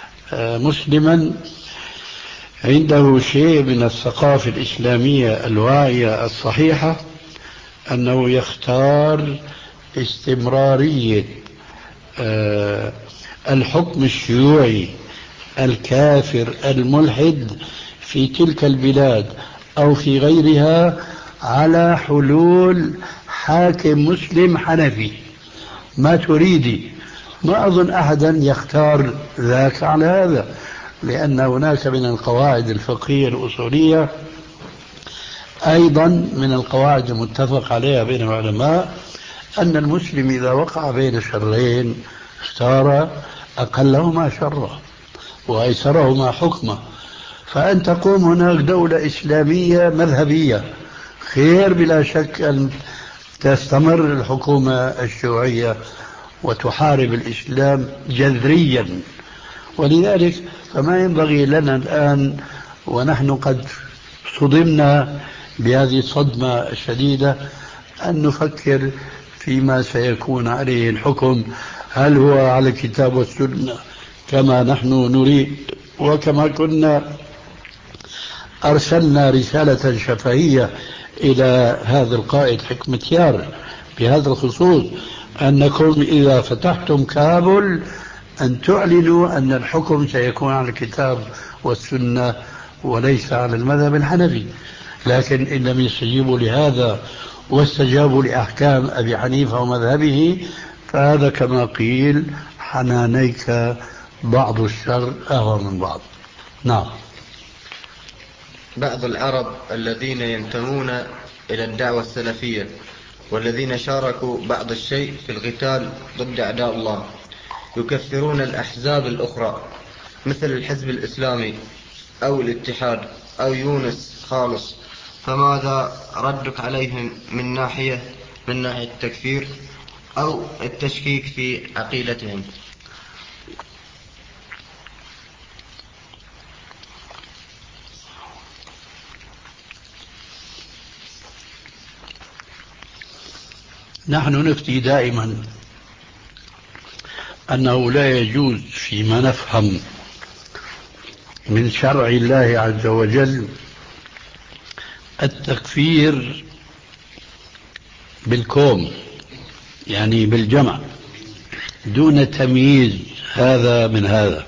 مسلما عنده شيء من الثقافة الإسلامية الواعية الصحيحة أنه يختار استمرارية الحكم الشيوعي الكافر الملحد في تلك البلاد أو في غيرها على حلول حاكم مسلم حنفي ما تريدي. ما أظن أحدا يختار ذاك على هذا، لأن هناك من القواعد الفقهية الأصولية أيضا من القواعد المتفق عليها بين العلماء أن المسلم إذا وقع بين شرين اختار أقلهما شرا وأيسرهما حكما. فأن تقوم هناك دولة إسلامية مذهبية خير بلا شك أن تستمر الحكومة الشيوعية وتحارب الإسلام جذريا. ولذلك فما ينبغي لنا الآن ونحن قد صدمنا بهذه الصدمة الشديدة أن نفكر فيما سيكون عليه الحكم، هل هو على الكتاب والسنة كما نحن نريد وكما كنا أرسلنا رسالة شفهية إلى هذا القائد حكمتيار بهذا الخصوص أنكم إذا فتحتم كابل أن تعلنوا أن الحكم سيكون على الكتاب والسنة وليس على المذهب الحنفي. لكن إن لم يستجيبوا لهذا واستجابوا لأحكام أبي حنيفة ومذهبه فهذا كما قيل حنانيك بعض الشر أهوى من بعض. نعم. بعض العرب الذين ينتمون إلى الدعوة السلفية والذين شاركوا بعض الشيء في القتال ضد أعداء الله يكفرون الأحزاب الأخرى مثل الحزب الإسلامي أو الاتحاد أو يونس خالص، فماذا ردك عليهم من ناحية من ناحية التكفير أو التشكيك في عقيدتهم؟ نحن نفتي دائما أنه لا يجوز فيما نفهم من شرع الله عز وجل التكفير بالكوم، يعني بالجمع دون تمييز هذا من هذا.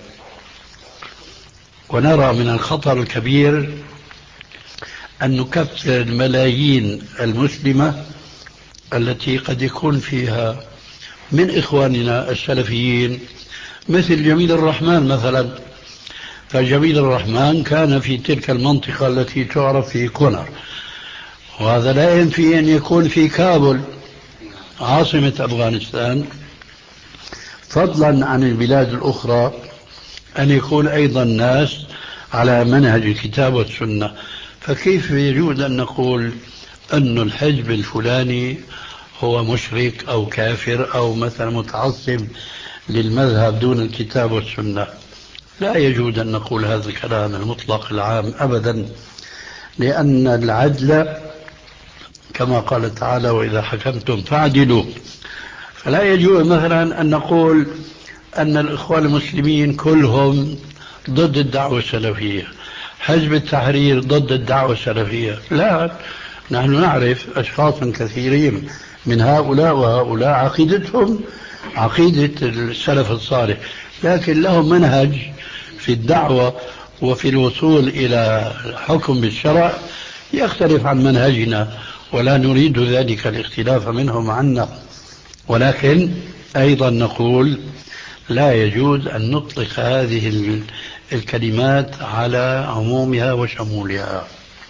ونرى من الخطر الكبير أن نكفر الملايين المسلمة التي قد يكون فيها من إخواننا السلفيين مثل جميل الرحمن مثلا. فجميل الرحمن كان في تلك المنطقة التي تعرف في كونر، وهذا لا ينفي أن يكون في كابل عاصمة أفغانستان، فضلا عن البلاد الأخرى أن يكون أيضا الناس على منهج الكتاب والسنة. فكيف يجوز أن نقول أن الحزب الفلاني هو مشرك أو كافر أو مثلا متعصب للمذهب دون الكتاب والسنة؟ لا يجوز أن نقول هذا الكلام المطلق العام أبدا، لأن العدل كما قال تعالى وإذا حكمتم فاعدلوا. فلا يجوز مثلا أن نقول أن الإخوان المسلمين كلهم ضد الدعوة السلفية، حزب التحرير ضد الدعوة السلفية. لا، نحن نعرف أشخاصا كثيرين من هؤلاء وهؤلاء عقيدتهم عقيدة السلف الصالح، لكن لهم منهج في الدعوة وفي الوصول إلى حكم بالشرع يختلف عن منهجنا، ولا نريد ذلك الاختلاف منهم عنا. ولكن أيضا نقول لا يجوز أن نطلق هذه الكلمات على عمومها وشمولها.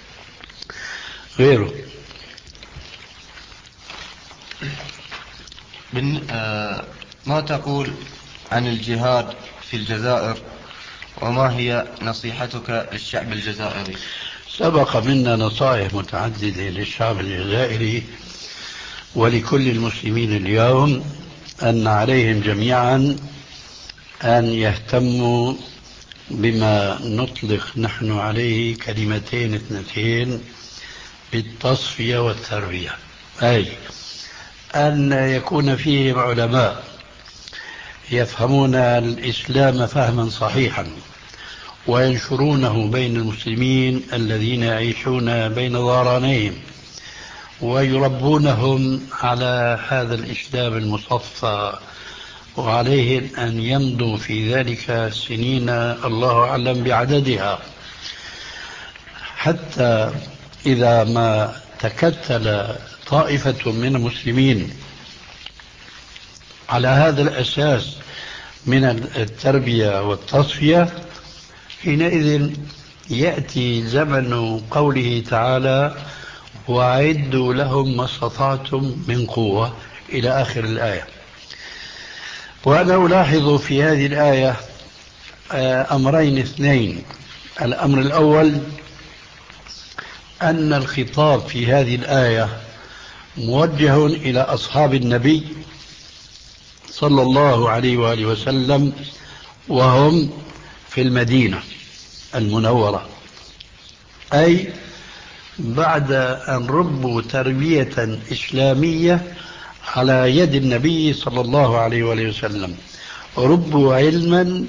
غيره ما تقول عن الجهاد في الجزائر وما هي نصيحتك للشعب الجزائري؟ سبق منا نصائح متعددة للشعب الجزائري ولكل المسلمين اليوم أن عليهم جميعا أن يهتموا بما نطلق نحن عليه كلمتين اثنتين بالتصفية والتربية، أي أن يكون فيهم علماء يفهمون الإسلام فهما صحيحا وينشرونه بين المسلمين الذين يعيشون بين ظهرانيهم ويربونهم على هذا الإسلام المصفى، وعليهم أن يمضوا في ذلك سنين الله أعلم بعددها، حتى إذا ما تكتل طائفة من المسلمين على هذا الأساس من التربية والتصفية، حينئذ يأتي زمن قوله تعالى وأعدوا لهم ما استطعتم من قوة إلى آخر الآية. وأنا ألاحظ في هذه الآية أمرين اثنين: الأمر الأول أن الخطاب في هذه الآية موجه إلى أصحاب النبي صلى الله عليه وآله وسلم وهم في المدينة المنورة، أي بعد أن ربوا تربية إسلامية على يد النبي صلى الله عليه وآله وسلم، ربوا علما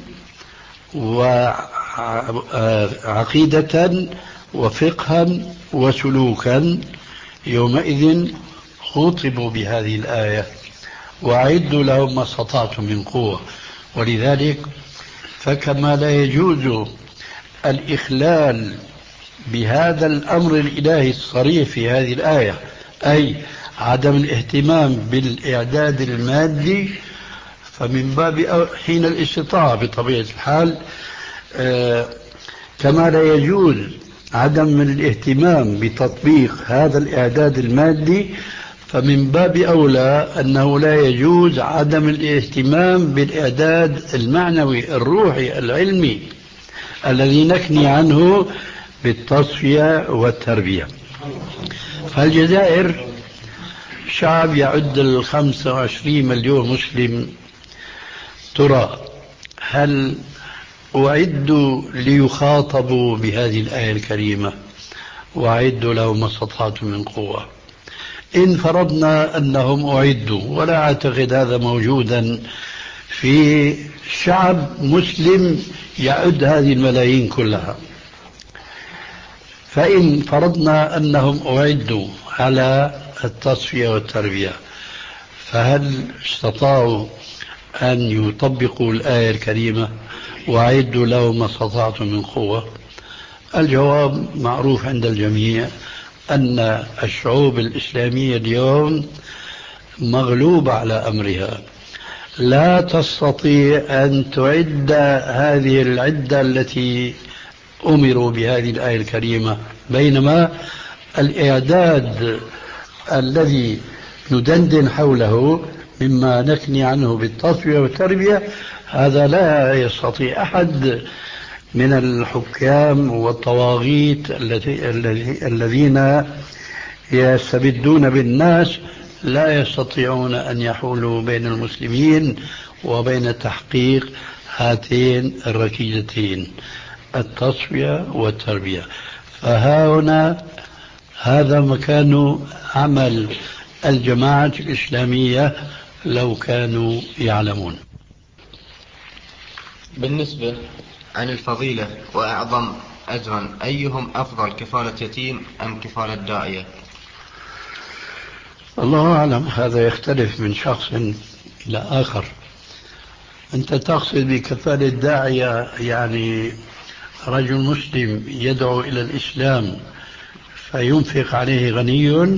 وعقيدة وفقها وسلوكا، يومئذ خطبوا بهذه الآية وأعدوا لهم ما استطعتم من قوة. ولذلك فكما لا يجوز الإخلال بهذا الأمر الإلهي الصريح في هذه الآية، أي عدم الاهتمام بالإعداد المادي، فمن باب حين الاستطاعة بطبيعة الحال، آه كما لا يجوز عدم الاهتمام بتطبيق هذا الإعداد المادي، فمن باب أولى أنه لا يجوز عدم الاهتمام بالإعداد المعنوي الروحي العلمي الذي نكني عنه بالتصفية والتربية. فالجزائر شعب يعد الخمسة وعشرين مليون مسلم، ترى هل أعدوا ليخاطبوا بهذه الآية الكريمة؟ وأعدوا لهم ما استطعتم من قوة. إن فرضنا أنهم أعدوا، ولا أعتقد هذا موجودا في شعب مسلم يعد هذه الملايين كلها، فإن فرضنا أنهم أعدوا على التصفية والتربية، فهل استطاعوا أن يطبقوا الآية الكريمة وأعدوا لهم ما استطعتم من قوة؟ الجواب معروف عند الجميع، أن الشعوب الإسلامية اليوم مغلوبة على أمرها، لا تستطيع أن تعد هذه العدة التي أمروا بهذه الآية الكريمة، بينما الإعداد الذي ندندن حوله مما نكني عنه بالتصفية والتربية، هذا لا يستطيع أحد من الحكام والطواغيت الذين يستبدون بالناس، لا يستطيعون أن يحولوا بين المسلمين وبين تحقيق هاتين الركيزتين، التصفية والتربية. فها هنا هذا مكان عمل الجماعة الإسلامية لو كانوا يعلمون. بالنسبة عن الفضيلة وأعظم أجرا، أيهم أفضل، كفالة يتيم أم كفالة داعية؟ الله أعلم، هذا يختلف من شخص إلى آخر. أنت تقصد بكفالة داعية يعني رجل مسلم يدعو إلى الإسلام فينفق عليه غني،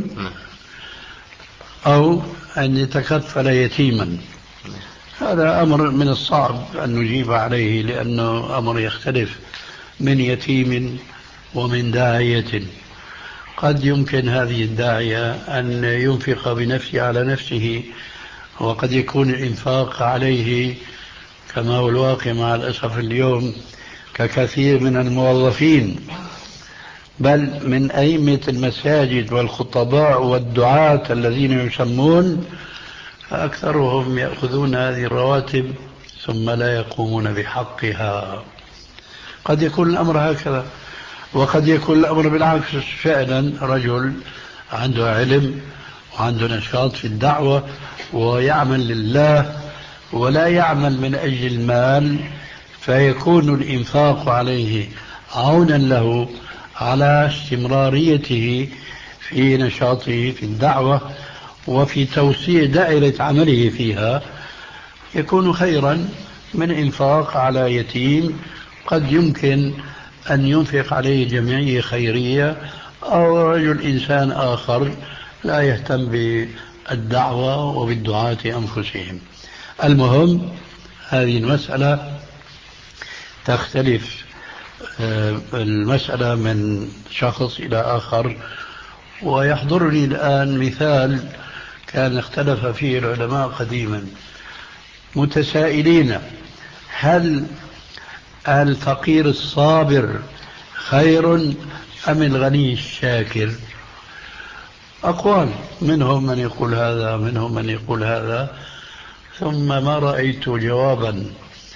أو أن يتكفل يتيما؟ هذا أمر من الصعب أن نجيب عليه، لأنه أمر يختلف من يتيم ومن داعية. قد يمكن هذه الداعية أن ينفق بنفسه على نفسه، وقد يكون الإنفاق عليه كما هو الواقع مع الأسف اليوم ككثير من الموظفين، بل من أئمة المساجد والخطباء والدعاة الذين يسمون، فأكثرهم يأخذون هذه الرواتب ثم لا يقومون بحقها. قد يكون الأمر هكذا، وقد يكون الأمر بالعكس، فعلا رجل عنده علم وعنده نشاط في الدعوة ويعمل لله ولا يعمل من أجل المال، فيكون الإنفاق عليه عونا له على استمراريته في نشاطه في الدعوة وفي توسيع دائرة عمله فيها، يكون خيرا من إنفاق على يتيم قد يمكن أن ينفق عليه جمعية خيرية أو رجل إنسان آخر لا يهتم بالدعوة وبالدعاة أنفسهم. المهم هذه المسألة تختلف المسألة من شخص إلى آخر. ويحضرني الآن مثال كان اختلف فيه العلماء قديما، متسائلين: هل الفقير الصابر خير أم الغني الشاكر؟ أقوال، منهم من يقول هذا منهم من يقول هذا، ثم ما رأيت جوابا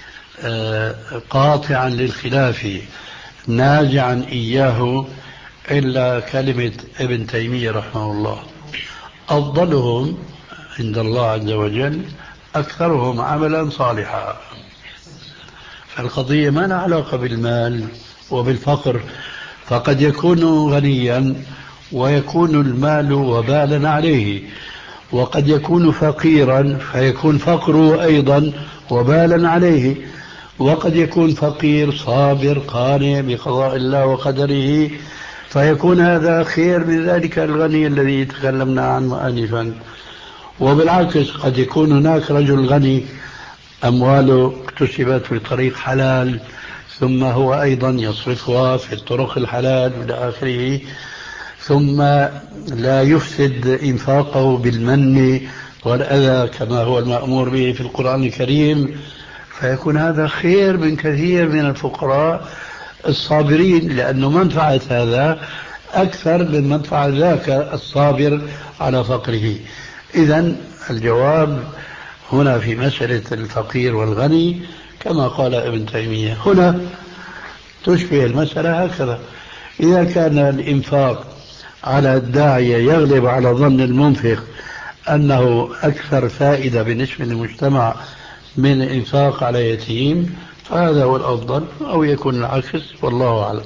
قاطعا للخلاف نازعا إياه إلا كلمة ابن تيمية رحمه الله: أفضلهم عند الله عز وجل أكثرهم عملا صالحا. فالقضية ما لها علاقة بالمال وبالفقر، فقد يكون غنيا ويكون المال وبالا عليه، وقد يكون فقيرا فيكون فقره أيضا وبالا عليه، وقد يكون فقير صابر قانع بقضاء الله وقدره فيكون هذا خير من ذلك الغني الذي تكلمنا عنه آنفا. وبالعكس قد يكون هناك رجل غني أمواله اكتسبت بطريق حلال ثم هو أيضا يصرفها في الطرق الحلال إلى آخره، ثم لا يفسد إنفاقه بالمن والأذى كما هو المأمور به في القرآن الكريم، فيكون هذا خير من كثير من الفقراء الصابرين، لأنه منفعة هذا أكثر من منفعة ذاك الصابر على فقره. إذن الجواب هنا في مسألة الفقير والغني كما قال ابن تيمية. هنا تشبه المسألة هكذا: إذا كان الإنفاق على الداعية يغلب على ظن المنفق أنه أكثر فائدة بالنسبة للمجتمع من الإنفاق على يتيم فهذا هو الأفضل، أو يكون العكس، والله أعلم.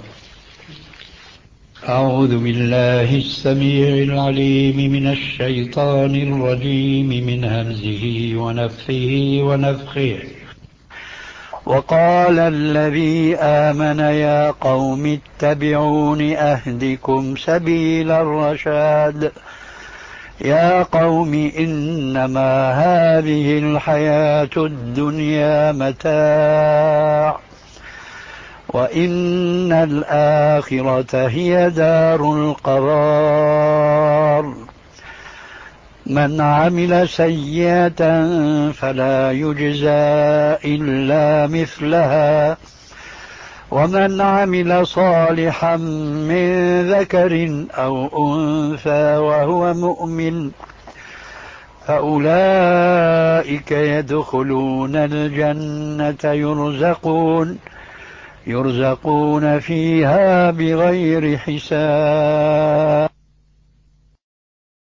أعوذ بالله السميع العليم من الشيطان الرجيم من همزه ونفخه ونفخه. وقال الذي آمن يا قوم اتبعون أهدكم سبيل الرشاد. يا قوم إنما هذه الحياة الدنيا متاع وإن الآخرة هي دار القرار. من عمل سيئة فلا يجزى إلا مثلها ومن عمل صالحا من ذكر أو أنثى وهو مؤمن فأولئك يدخلون الجنة يرزقون يرزقون فيها بغير حساب.